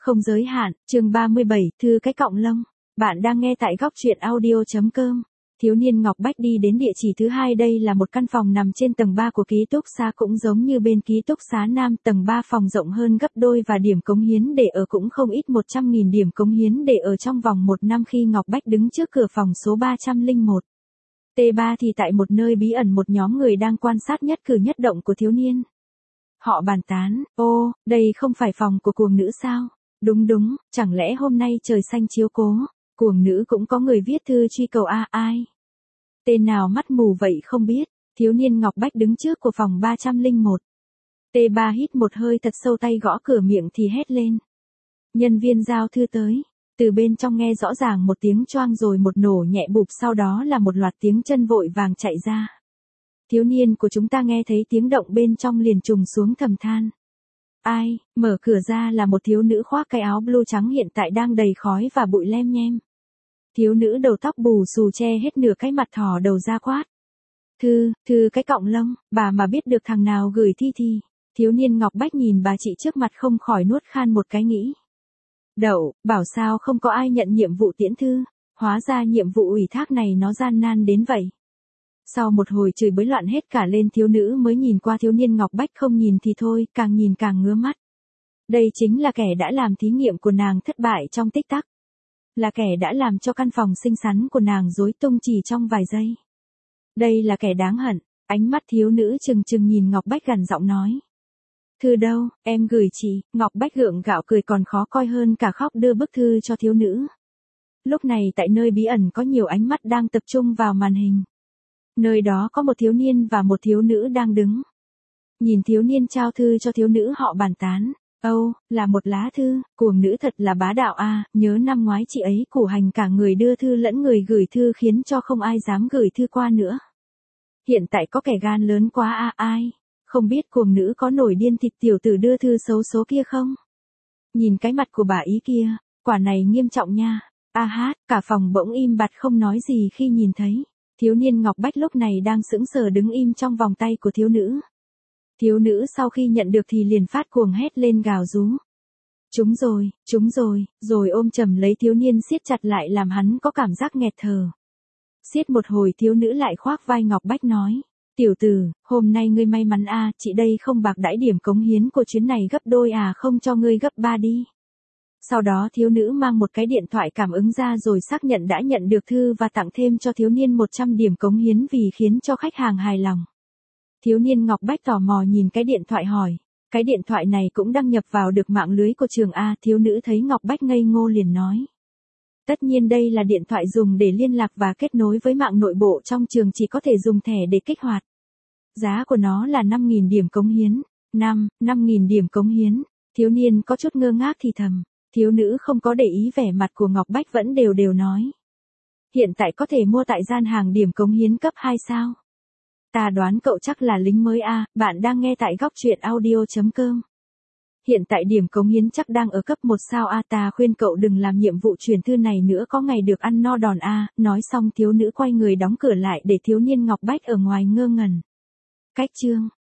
Không giới hạn, chương 37, thư cái cọng lông. Bạn đang nghe tại góc truyện audio.com. Thiếu niên Ngọc Bách đi đến địa chỉ thứ hai, đây là một căn phòng nằm trên tầng 3 của ký túc xá, cũng giống như bên ký túc xá Nam, tầng 3 phòng rộng hơn gấp đôi và điểm cống hiến để ở cũng không ít, 100.000 điểm cống hiến để ở trong vòng 1 năm. Khi Ngọc Bách đứng trước cửa phòng số 301 T3 thì tại một nơi bí ẩn, một nhóm người đang quan sát nhất cử nhất động của thiếu niên. Họ bàn tán, ô, đây không phải phòng của cuồng nữ sao? Đúng, chẳng lẽ hôm nay trời xanh chiếu cố, cuồng nữ cũng có người viết thư truy cầu ai? Tên nào mắt mù vậy không biết. Thiếu niên Ngọc Bách đứng trước của phòng 301 T3 hít một hơi thật sâu, tay gõ cửa, miệng thì hét lên. Nhân viên giao thư tới. Từ bên trong nghe rõ ràng một tiếng choang rồi một nổ nhẹ bụp, sau đó là một loạt tiếng chân vội vàng chạy ra. Thiếu niên của chúng ta nghe thấy tiếng động bên trong liền trùng xuống thầm than. Ai? Mở cửa ra là một thiếu nữ khoác cái áo blue trắng, hiện tại đang đầy khói và bụi lem nhem. Thiếu nữ đầu tóc bù xù che hết nửa cái mặt, thò đầu ra quát. Thư cái cọng lông, bà mà biết được thằng nào gửi thi thì. Thiếu niên Ngọc Bách nhìn bà chị trước mặt không khỏi nuốt khan một cái, nghĩ. Đậu, bảo sao không có ai nhận nhiệm vụ tiễn thư, hóa ra nhiệm vụ ủy thác này nó gian nan đến vậy. Sau một hồi chửi bới loạn hết cả lên, thiếu nữ mới nhìn qua thiếu niên Ngọc Bách, không nhìn thì thôi, càng nhìn càng ngứa mắt. Đây chính là kẻ đã làm thí nghiệm của nàng thất bại trong tích tắc. Là kẻ đã làm cho căn phòng xinh xắn của nàng rối tung chỉ trong vài giây. Đây là kẻ đáng hận. Ánh mắt thiếu nữ trừng nhìn Ngọc Bách, gằn giọng nói. Thư đâu, em gửi chị. Ngọc Bách gượng gạo cười còn khó coi hơn cả khóc, đưa bức thư cho thiếu nữ. Lúc này tại nơi bí ẩn có nhiều ánh mắt đang tập trung vào màn hình. Nơi đó có một thiếu niên và một thiếu nữ đang đứng. Nhìn thiếu niên trao thư cho thiếu nữ, họ bàn tán. Âu, là một lá thư, cuồng nữ thật là bá đạo a, nhớ năm ngoái chị ấy củ hành cả người đưa thư lẫn người gửi thư, khiến cho không ai dám gửi thư qua nữa. Hiện tại có kẻ gan lớn quá ai? Không biết cuồng nữ có nổi điên thịt tiểu tử đưa thư xấu số kia không? Nhìn cái mặt của bà ý kia, quả này nghiêm trọng nha. Cả phòng bỗng im bặt không nói gì khi nhìn thấy. Thiếu niên Ngọc Bách lúc này đang sững sờ đứng im trong vòng tay của thiếu nữ. Thiếu nữ sau khi nhận được thì liền phát cuồng hét lên, gào rú. Chúng rồi ôm chầm lấy thiếu niên siết chặt lại, làm hắn có cảm giác nghẹt thở. Siết một hồi, thiếu nữ lại khoác vai Ngọc Bách nói. Tiểu tử, hôm nay ngươi may mắn chị đây không bạc đãi điểm cống hiến của chuyến này gấp đôi không cho ngươi gấp 3 đi. Sau đó thiếu nữ mang một cái điện thoại cảm ứng ra rồi xác nhận đã nhận được thư và tặng thêm cho thiếu niên 100 điểm cống hiến vì khiến cho khách hàng hài lòng. Thiếu niên Ngọc Bách tò mò nhìn cái điện thoại hỏi. Cái điện thoại này cũng đăng nhập vào được mạng lưới của trường A. Thiếu nữ thấy Ngọc Bách ngây ngô liền nói. Tất nhiên đây là điện thoại dùng để liên lạc và kết nối với mạng nội bộ trong trường, chỉ có thể dùng thẻ để kích hoạt. Giá của nó là 5.000 điểm cống hiến. 5.000 điểm cống hiến. Thiếu niên có chút ngơ ngác thì thầm. Thiếu nữ không có để ý vẻ mặt của Ngọc Bách, vẫn đều nói. Hiện tại có thể mua tại gian hàng điểm cống hiến cấp 2 sao? Ta đoán cậu chắc là lính mới bạn đang nghe tại góc truyện audio.com. Hiện tại điểm cống hiến chắc đang ở cấp 1 sao ta khuyên cậu đừng làm nhiệm vụ truyền thư này nữa, có ngày được ăn no đòn Nói xong thiếu nữ quay người đóng cửa lại để thiếu niên Ngọc Bách ở ngoài ngơ ngẩn. Cách chương